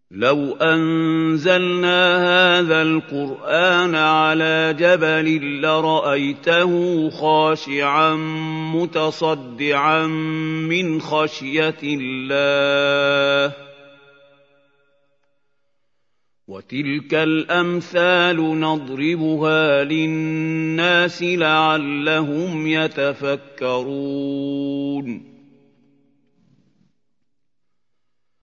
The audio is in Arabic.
لَوْ أَنزَلْنَا هَٰذَا الْقُرْآنَ عَلَىٰ جَبَلٍ لَّرَأَيْتَهُ خَاشِعًا مُّتَصَدِّعًا مِّنْ خَشْيَةِ اللَّهِ ۚ وَتِلْكَ الْأَمْثَالُ نَضْرِبُهَا لِلنَّاسِ لَعَلَّهُمْ يَتَفَكَّرُونَ